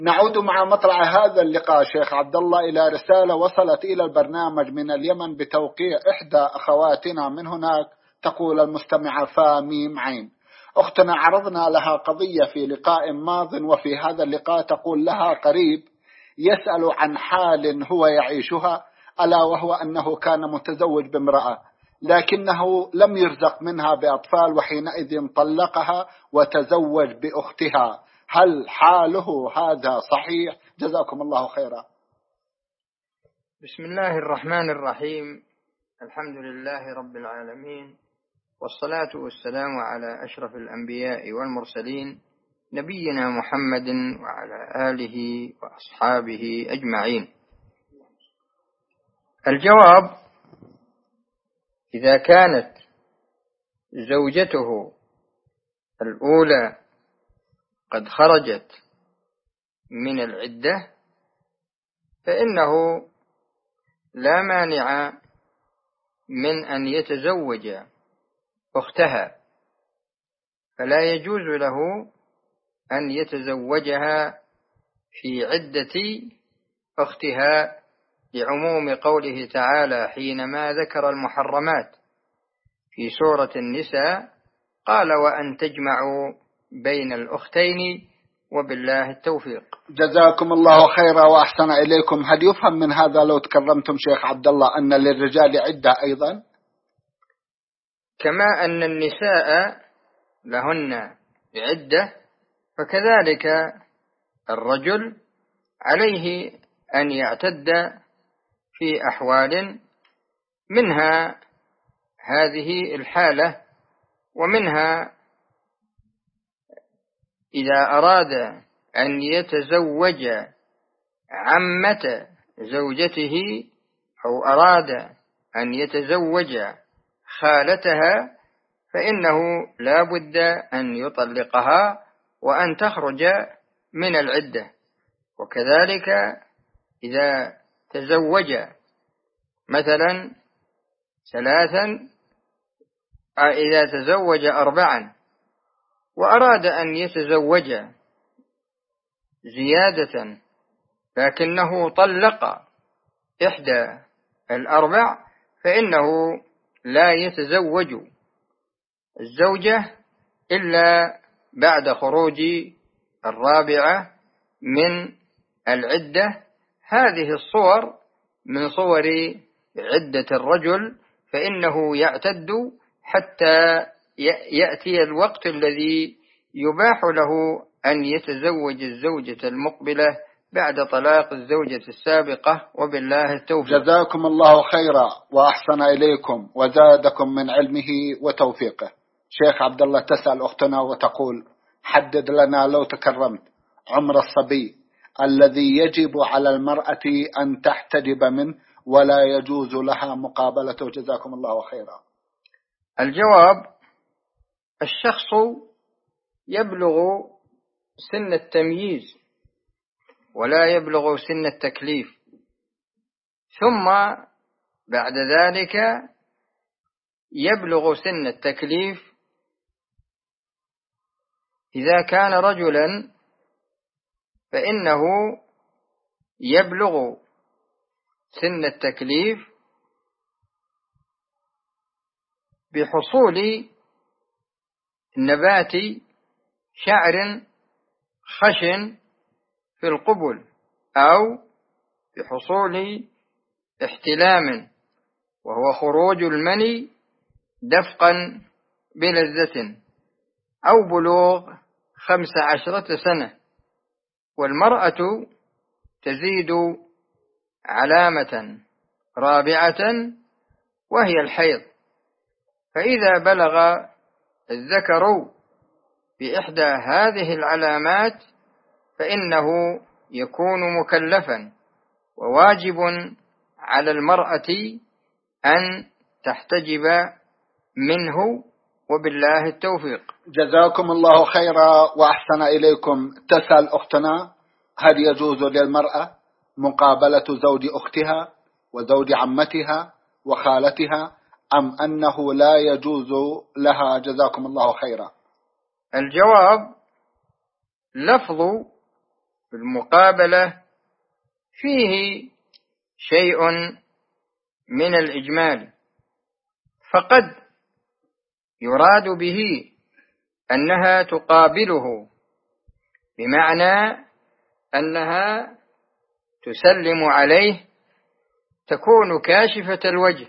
نعود مع مطلع هذا اللقاء شيخ عبد الله إلى رسالة وصلت إلى البرنامج من اليمن بتوقيع إحدى أخواتنا من هناك. تقول المستمعة فاميم عين: أختنا عرضنا لها قضية في لقاء ماض، وفي هذا اللقاء تقول لها قريب يسأل عن حال هو يعيشها، ألا وهو أنه كان متزوج بامرأة لكنه لم يرزق منها بأطفال، وحينئذ طلقها وتزوج بأختها. هل حاله هذا صحيح؟ جزاكم الله خيرا. بسم الله الرحمن الرحيم. الحمد لله رب العالمين، والصلاة والسلام على أشرف الأنبياء والمرسلين، نبينا محمد وعلى آله وأصحابه أجمعين. الجواب: إذا كانت زوجته الأولى قد خرجت من العدة فإنه لا مانع من أن يتزوج أختها، فلا يجوز له أن يتزوجها في عدة أختها، لعموم قوله تعالى حينما ذكر المحرمات في سورة النساء قال: وأن تجمعوا بين الأختين وبالله التوفيق. جزاكم الله خيرا وأحسن إليكم. هل يفهم من هذا لو تكرمتم شيخ عبد الله أن للرجال عدة أيضا؟ كما أن النساء لهن عدة، فكذلك الرجل عليه أن يعتد في أحوال، منها هذه الحالة، ومنها إذا أراد أن يتزوج عمة زوجته أو أراد أن يتزوج خالتها فإنه لا بد أن يطلقها وأن تخرج من العدة. وكذلك إذا تزوج مثلا إذا تزوج 4 وأراد أن يتزوج زيادة لكنه طلق إحدى 4 فإنه لا يتزوج الزوجة إلا بعد خروج 4 من العدة. هذه الصور من صور عدة الرجل، فإنه يعتد حتى يأتي الوقت الذي يباح له أن يتزوج الزوجة المقبلة بعد طلاق الزوجة السابقة، وبالله التوفيق. جزاكم الله خيرا وأحسن إليكم وزادكم من علمه وتوفيقه. شيخ عبد الله تسأل أختنا وتقول: حدد لنا لو تكرمت عمر الصبي الذي يجب على المرأة أن تحتجب منه ولا يجوز لها مقابلته. جزاكم الله خيرا. الجواب: الشخص يبلغ سن التمييز ولا يبلغ سن التكليف، ثم بعد ذلك يبلغ سن التكليف. إذا كان رجلا فإنه يبلغ سن التكليف بحصول نبات شعر خشن في القبل، أو بحصول احتلام وهو خروج المني دفقا بلذة، أو بلوغ 15 سنة. والمرأة تزيد علامة رابعة وهي الحيض، فإذا بلغ الذكر بإحدى هذه العلامات فإنه يكون مكلفا، وواجب على المرأة أن تحتجب منه، وبالله التوفيق. جزاكم الله خيرا وأحسن إليكم. تسأل أختنا: هل يجوز للمرأة مقابلة زوج أختها وزوج عمتها وخالتها، أم أنه لا يجوز لها؟ جزاكم الله خيرا. الجواب: لفظ المقابلة فيه شيء من الإجمال، فقد يراد به أنها تقابله بمعنى أنها تسلم عليه، تكون كاشفة الوجه،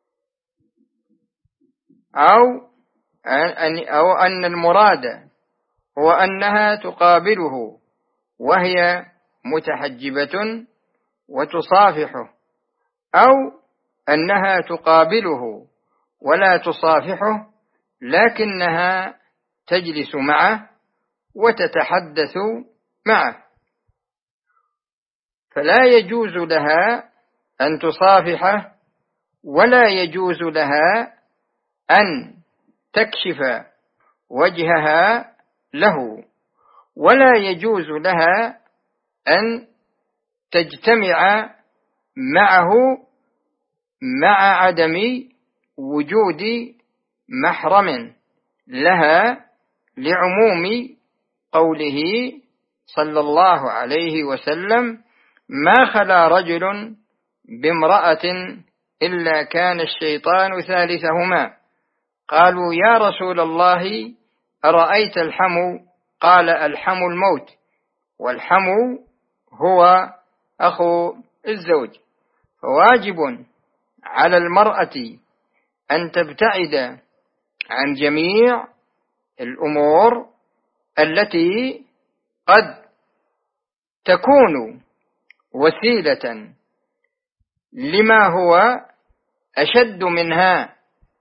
أو أن المراد هو أنها تقابله وهي متحجبة وتصافحه، أو أنها تقابله ولا تصافحه لكنها تجلس معه وتتحدث معه، فلا يجوز لها أن تصافحه، ولا يجوز لها أن تكشف وجهها له، ولا يجوز لها أن تجتمع معه مع عدم وجود محرم لها، لعموم قوله صلى الله عليه وسلم: ما خلا رجل بامرأة إلا كان الشيطان ثالثهما. قالوا: يا رسول الله أرأيت الحمو؟ قال: الحمو الموت، والحمو هو أخو الزوج. فواجب على المرأة أن تبتعد عن جميع الأمور التي قد تكون وسيلة لما هو أشد منها،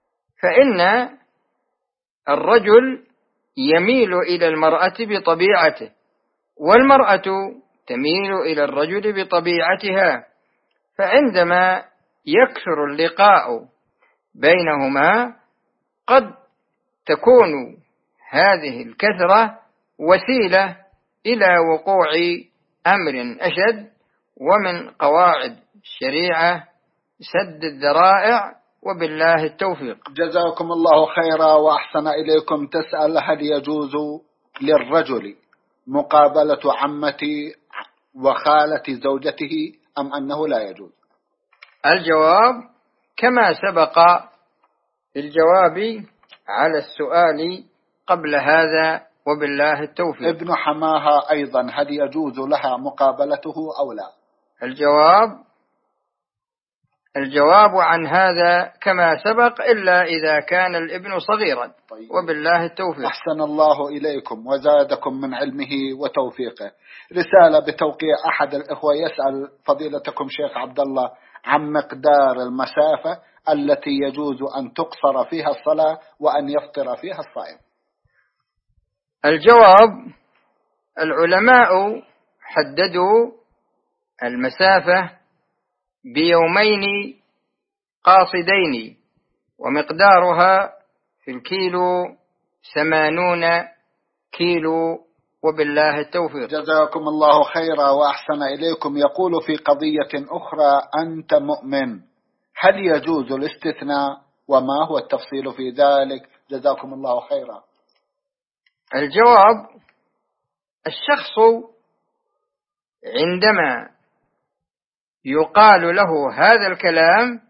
فإن الرجل يميل إلى المرأة بطبيعته، والمرأة تميل إلى الرجل بطبيعتها، فعندما يكثر اللقاء بينهما قد تكون هذه الكثرة وسيلة إلى وقوع أمر أشد، ومن قواعد الشريعة سد الذرائع، وبالله التوفيق. جزاكم الله خيرا وأحسن إليكم. تسأل: هل يجوز للرجل مقابلة عمتي وخالة زوجته أم أنه لا يجوز؟ الجواب كما سبق في الجواب على السؤال قبل هذا، وبالله التوفيق. ابن حماها أيضا: هل يجوز لها مقابلته أو لا؟ الجواب عن هذا كما سبق، إلا إذا كان الابن صغيرا. طيب. وبالله التوفيق. أحسن الله إليكم وزادكم من علمه وتوفيقه. رسالة بتوقيع أحد الإخوة يسأل فضيلتكم شيخ عبد الله عن مقدار المسافة التي يجوز أن تقصر فيها الصلاة وأن يفطر فيها الصائم. الجواب: العلماء حددوا المسافة بيومين قاصدين، ومقدارها في الكيلو 80 كيلو، وبالله التوفيق. جزاكم الله خيرا وأحسن إليكم. يقول في قضية أخرى: أنت مؤمن، هل يجوز الاستثناء وما هو التفصيل في ذلك؟ جزاكم الله خيرا. الجواب: الشخص عندما يقال له هذا الكلام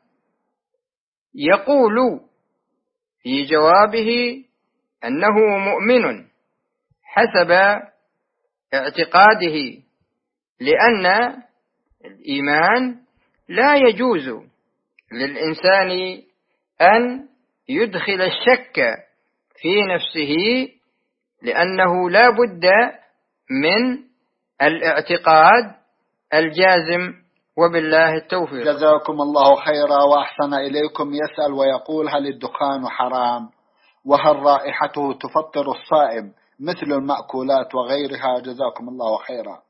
يقول في جوابه أنه مؤمن حسب اعتقاده، لأن الإيمان لا يجوز للإنسان أن يدخل الشك في نفسه، لأنه لا بد من الاعتقاد الجازم، وبالله التوفيق. جزاكم الله خيرا وأحسن إليكم. يسأل ويقول: هل الدخان حرام؟ وهل رائحته تفطر الصائم مثل المأكولات وغيرها؟ جزاكم الله خيرا.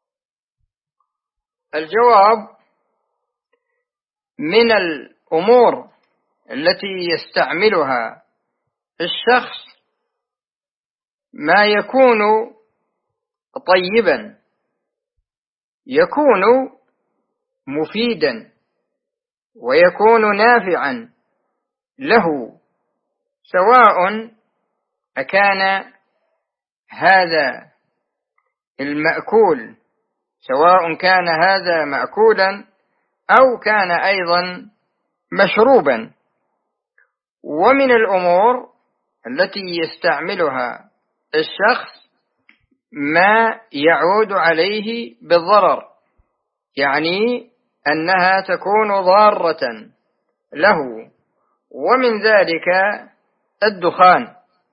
الجواب: من الأمور التي يستعملها الشخص ما يكون طيبا، يكون مفيدا، ويكون نافعا له، سواء أكان هذا المأكول سواء كان هذا مأكولا أو كان أيضا مشروبا. ومن الأمور التي يستعملها الشخص ما يعود عليه بالضرر، يعني أنها تكون ضارة له، ومن ذلك الدخان.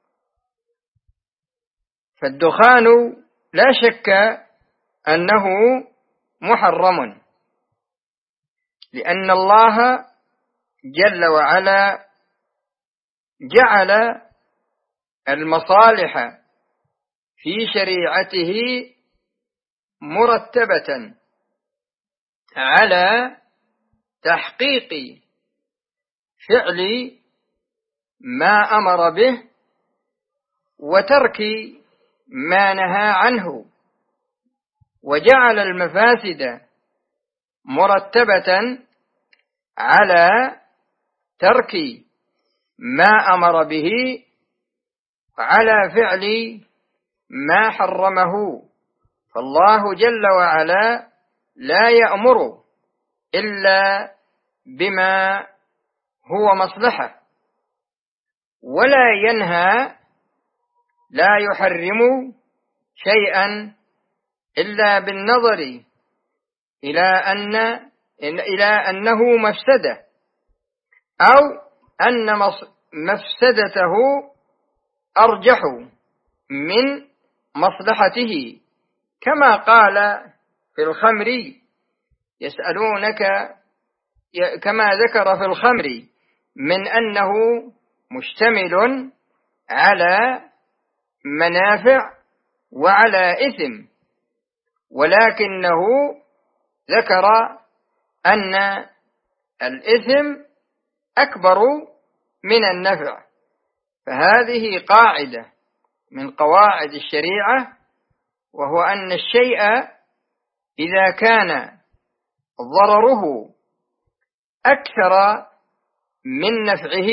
فالدخان لا شك أنه محرم، لأن الله جل وعلا جعل المصالح في شريعته مرتبة على تحقيق فعل ما أمر به وترك ما نهى عنه، وجعل المفاسد مرتبة على ترك ما أمر به وعلى فعل ما حرمه. فالله جل وعلا لا يأمر إلا بما هو مصلحة، ولا ينهى، لا يحرم شيئا إلا بالنظر إلى أنه مفسدة، أو أن مفسدته أرجح من مصلحته، كما قال في الخمر يسألونك، كما ذكر في الخمر من أنه مشتمل على منافع وعلى إثم، ولكنه ذكر أن الإثم أكبر من النفع. فهذه قاعدة من قواعد الشريعة، وهو أن الشيء إذا كان ضرره أكثر من نفعه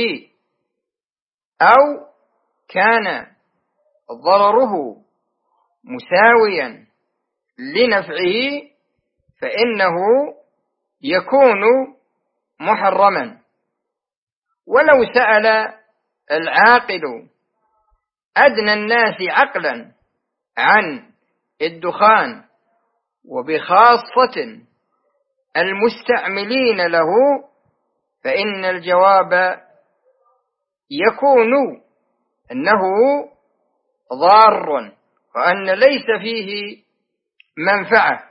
أو كان ضرره مساويا لنفعه فإنه يكون محرما. ولو سأل العاقل أدنى الناس عقلا عن الدخان، وبخاصة المستعملين له، فإن الجواب يكون أنه ضار، وأن ليس فيه منفعة،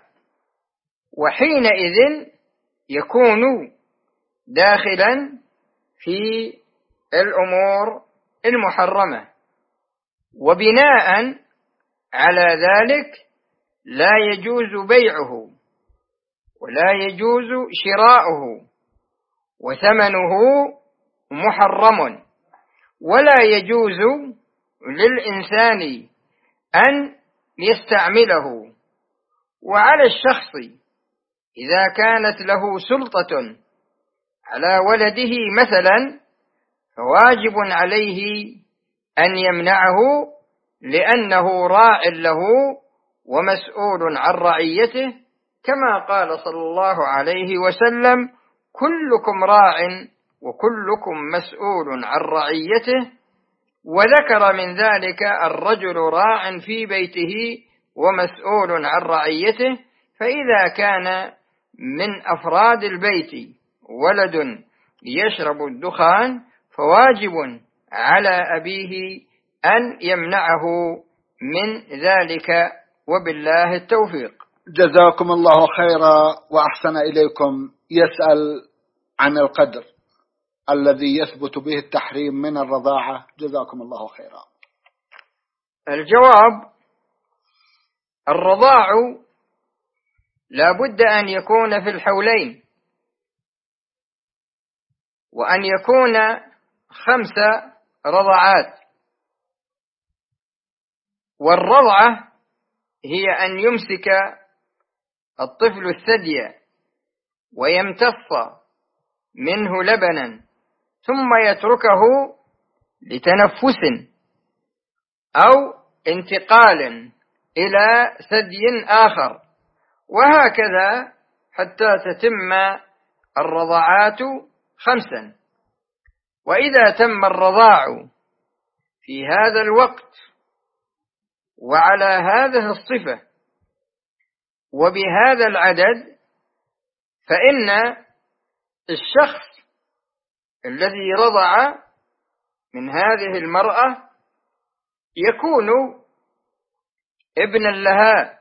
وحينئذ يكون داخلا في الأمور المحرمة. وبناء على ذلك لا يجوز بيعه، ولا يجوز شراؤه، وثمنه محرم، ولا يجوز للإنسان أن يستعمله. وعلى الشخص إذا كانت له سلطة على ولده مثلا، فواجب عليه أن يمنعه، لأنه راع له ومسؤول عن رعيته، كما قال صلى الله عليه وسلم: كلكم راع وكلكم مسؤول عن رعيته. وذكر من ذلك الرجل راع في بيته ومسؤول عن رعيته. فإذا كان من أفراد البيت ولد يشرب الدخان، فواجب على أبيه أن يمنعه من ذلك، وبالله التوفيق. جزاكم الله خيرا وأحسن إليكم. يسأل عن القدر الذي يثبت به التحريم من الرضاعة، جزاكم الله خيرا. الجواب: الرضاع لا بد أن يكون في الحولين، وأن يكون 5 رضعات. والرضعة هي أن يمسك الطفل الثدي ويمتص منه لبنا، ثم يتركه لتنفس أو انتقال إلى ثدي آخر، وهكذا حتى تتم الرضاعات 5. وإذا تم الرضاع في هذا الوقت وعلى هذه الصفة وبهذا العدد، فإن الشخص الذي رضع من هذه المرأة يكون ابنا لها،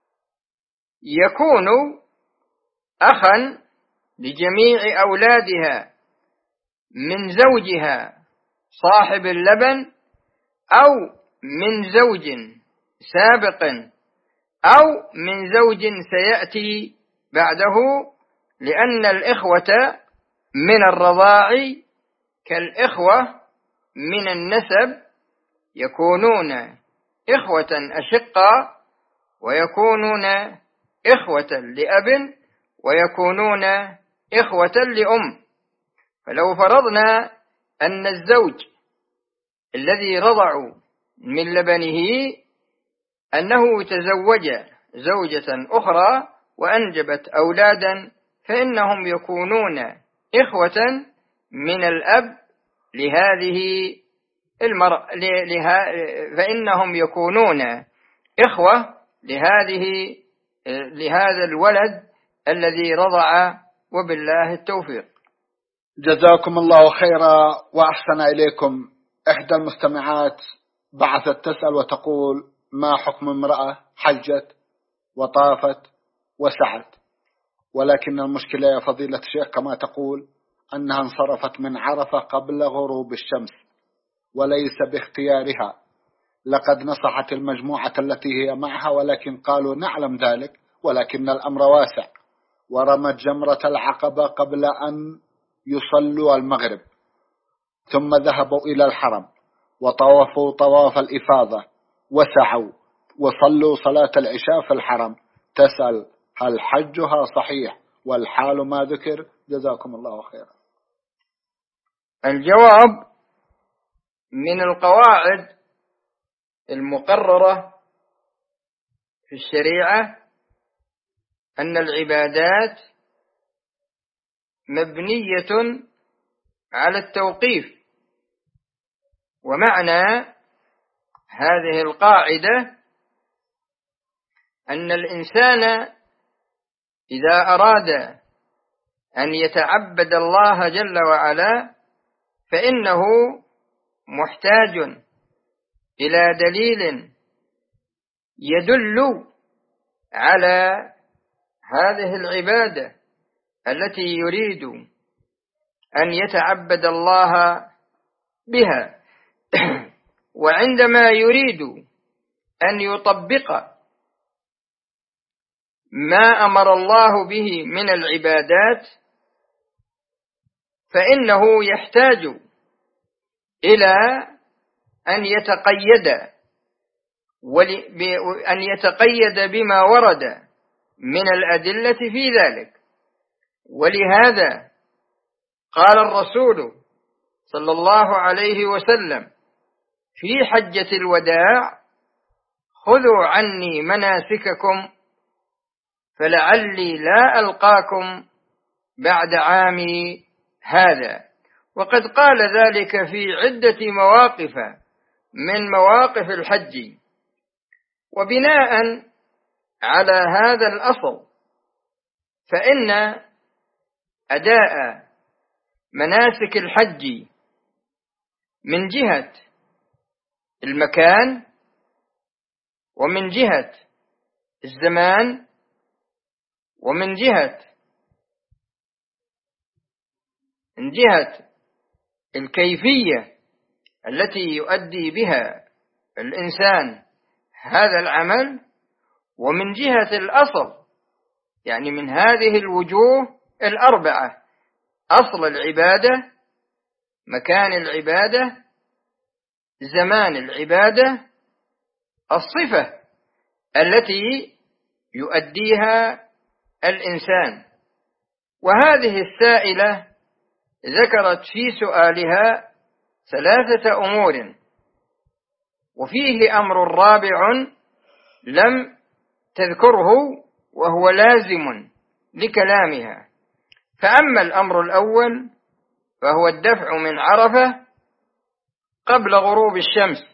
يكون أخا لجميع أولادها من زوجها صاحب اللبن، أو من زوج سابق، أو من زوج سيأتي بعده، لأن الإخوة من الرضاع كالإخوة من النسب، يكونون إخوة أشقاء، ويكونون إخوة لأب، ويكونون إخوة لأم. فلو فرضنا أن الزوج الذي رضعوا من لبنه أنه تزوج زوجة أخرى وأنجبت أولادا، فإنهم يكونون إخوة من الأب لهذه المرأة، فإنهم يكونون إخوة لهذا الولد الذي رضع، وبالله التوفيق. جزاكم الله خيرا وأحسن إليكم. إحدى المستمعات بعثت تسأل وتقول: ما حكم امرأة حجت وطافت وسعت، ولكن المشكلة يا فضيلة الشيخ كما تقول أنها انصرفت من عرفة قبل غروب الشمس وليس باختيارها. لقد نصحت المجموعة التي هي معها، ولكن قالوا نعلم ذلك، ولكن الأمر واسع. ورمت جمرة العقبة قبل أن يصلوا المغرب، ثم ذهبوا إلى الحرم وطوفوا طواف الإفاضة وسعوا وصلوا صلاة العشاء في الحرم. تسأل: هل حجها صحيح والحال ما ذكر؟ جزاكم الله خيرا. الجواب: من القواعد المقررة في الشريعة أن العبادات مبنية على التوقيف. ومعنى هذه القاعدة أن الإنسان إذا أراد أن يتعبد الله جل وعلا فإنه محتاج إلى دليل يدل على هذه العبادة التي يريد أن يتعبد الله بها. وعندما يريد أن يطبق ما أمر الله به من العبادات فإنه يحتاج إلى أن يتقيد بما ورد من الأدلة في ذلك. ولهذا قال الرسول صلى الله عليه وسلم في حجة الوداع: خذوا عني مناسككم فلعلي لا ألقاكم بعد عامي هذا. وقد قال ذلك في عدة مواقف من مواقف الحج. وبناء على هذا الأصل فإن أداء مناسك الحج من جهة المكان ومن جهة الزمان ومن جهة الكيفية التي يؤدي بها الإنسان هذا العمل، ومن جهة الأصل، يعني من هذه الوجوه الأربعة: أصل العبادة، مكان العبادة، زمان العبادة، الصفة التي يؤديها الإنسان. وهذه السائلة ذكرت في سؤالها 3 أمور، وفيه أمر رابع لم تذكره، وهو لازم لكلامها. فأما الأمر الأول فهو الدفع من عرفة قبل غروب الشمس،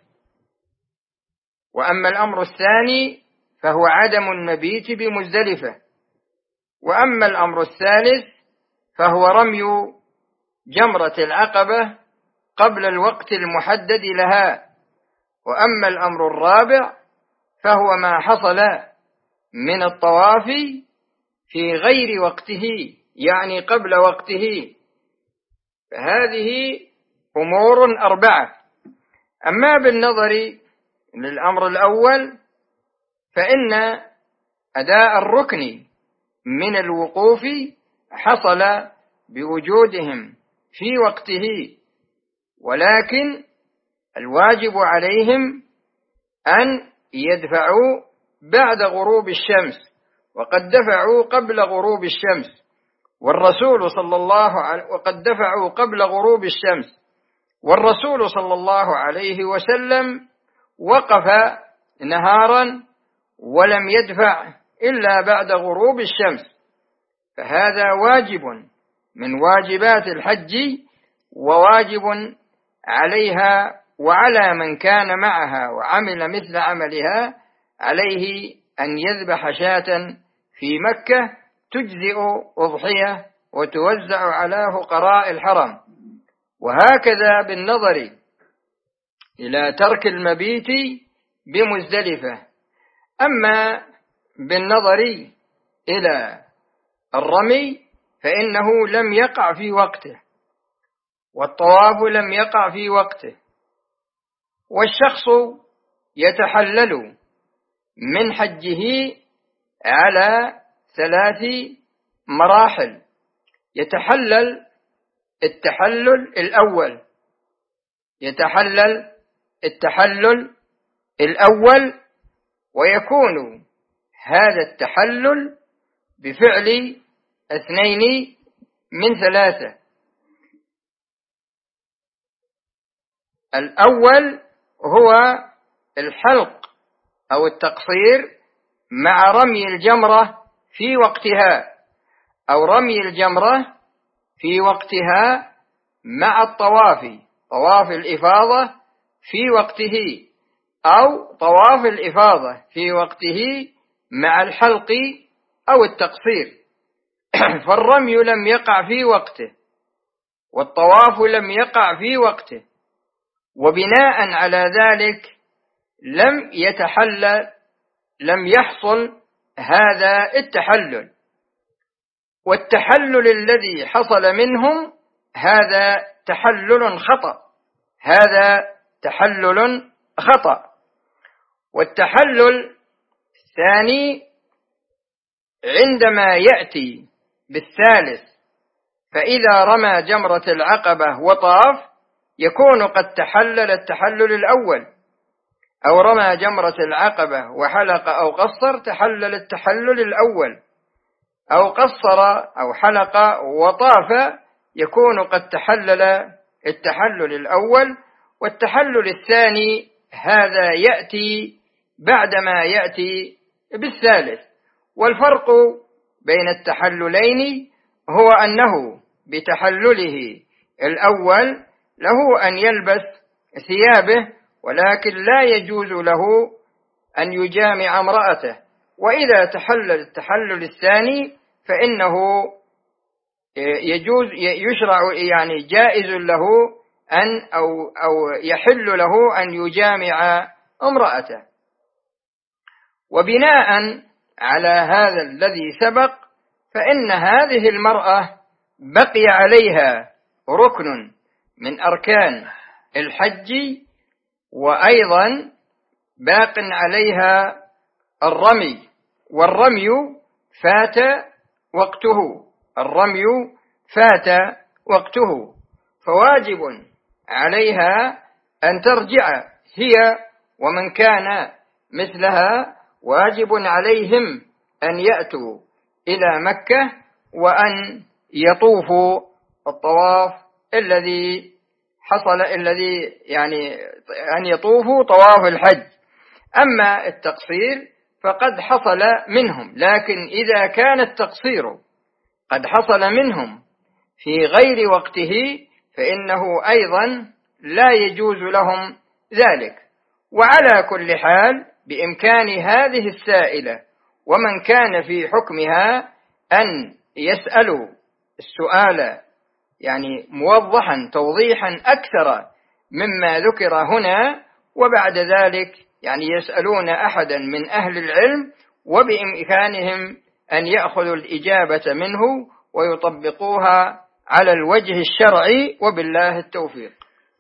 وأما الأمر الثاني فهو عدم المبيت بمزدلفة، وأما الأمر الثالث فهو رمي جمرة العقبة قبل الوقت المحدد لها، وأما الأمر الرابع فهو ما حصل من الطواف في غير وقته، يعني قبل وقته. فهذه أمور 4. أما بالنظر للأمر الأول فإن أداء الركن من الوقوف حصل بوجودهم في وقته، ولكن الواجب عليهم أن يدفعوا بعد غروب الشمس، وقد دفعوا قبل غروب الشمس، والرسول صلى الله عليه وسلم وقف نهارا ولم يدفع إلا بعد غروب الشمس. فهذا واجب من واجبات الحج، وواجب عليها وعلى من كان معها وعمل مثل عملها عليه أن يذبح شاة في مكة تجزئ أضحية وتوزع على فقراء الحرم. وهكذا بالنظر إلى ترك المبيت بمزدلفة. أما بالنظر إلى الرمي فإنه لم يقع في وقته، والطواف لم يقع في وقته، والشخص يتحلل من حجه على 3 مراحل. يتحلل التحلل الأول، ويكون هذا التحلل بفعل 2 من 3. الأول هو الحلق أو التقصير مع رمي الجمرة في وقتها، أو رمي الجمرة في وقتها مع طواف الإفاضة في وقته، أو طواف الإفاضة في وقته مع الحلق أو التقصير. فالرمي لم يقع في وقته، والطواف لم يقع في وقته، وبناء على ذلك لم يحصل هذا التحلل. والتحلل الذي حصل منهم هذا تحلل خطأ. والتحلل الثاني عندما يأتي بالثالث، فإذا رمى جمرة العقبة وطاف يكون قد تحلل التحلل الأول، أو رمى جمرة العقبة وحلق أو قصر تحلل التحلل الأول، أو قصر أو حلق وطاف يكون قد تحلل التحلل الأول. والتحلل الثاني هذا يأتي بعدما يأتي بالثالث. والفرق بين التحللين هو أنه بتحلله الأول له أن يلبس ثيابه، ولكن لا يجوز له أن يجامع امرأته. وإذا تحلل التحلل الثاني فإنه يشرع، يعني جائز له أو يحل له أن يجامع امرأته. وبناء على هذا الذي سبق فإن هذه المرأة بقي عليها ركن من أركان الحج، وأيضا باق عليها الرمي، والرمي فات وقته، فواجب عليها أن ترجع هي ومن كان مثلها، واجب عليهم أن يأتوا إلى مكة وأن يطوفوا الطواف الذي يعني أن يطوفوا طواف الحج. أما التقصير فقد حصل منهم. لكن إذا كان التقصير قد حصل منهم في غير وقته فإنه أيضا لا يجوز لهم ذلك. وعلى كل حال بإمكان هذه السائلة ومن كان في حكمها أن يسألوا السؤال يعني موضحا توضيحا أكثر مما ذكر هنا، وبعد ذلك يعني يسألون أحدا من أهل العلم وبإمكانهم أن يأخذوا الإجابة منه ويطبقوها على الوجه الشرعي، وبالله التوفيق.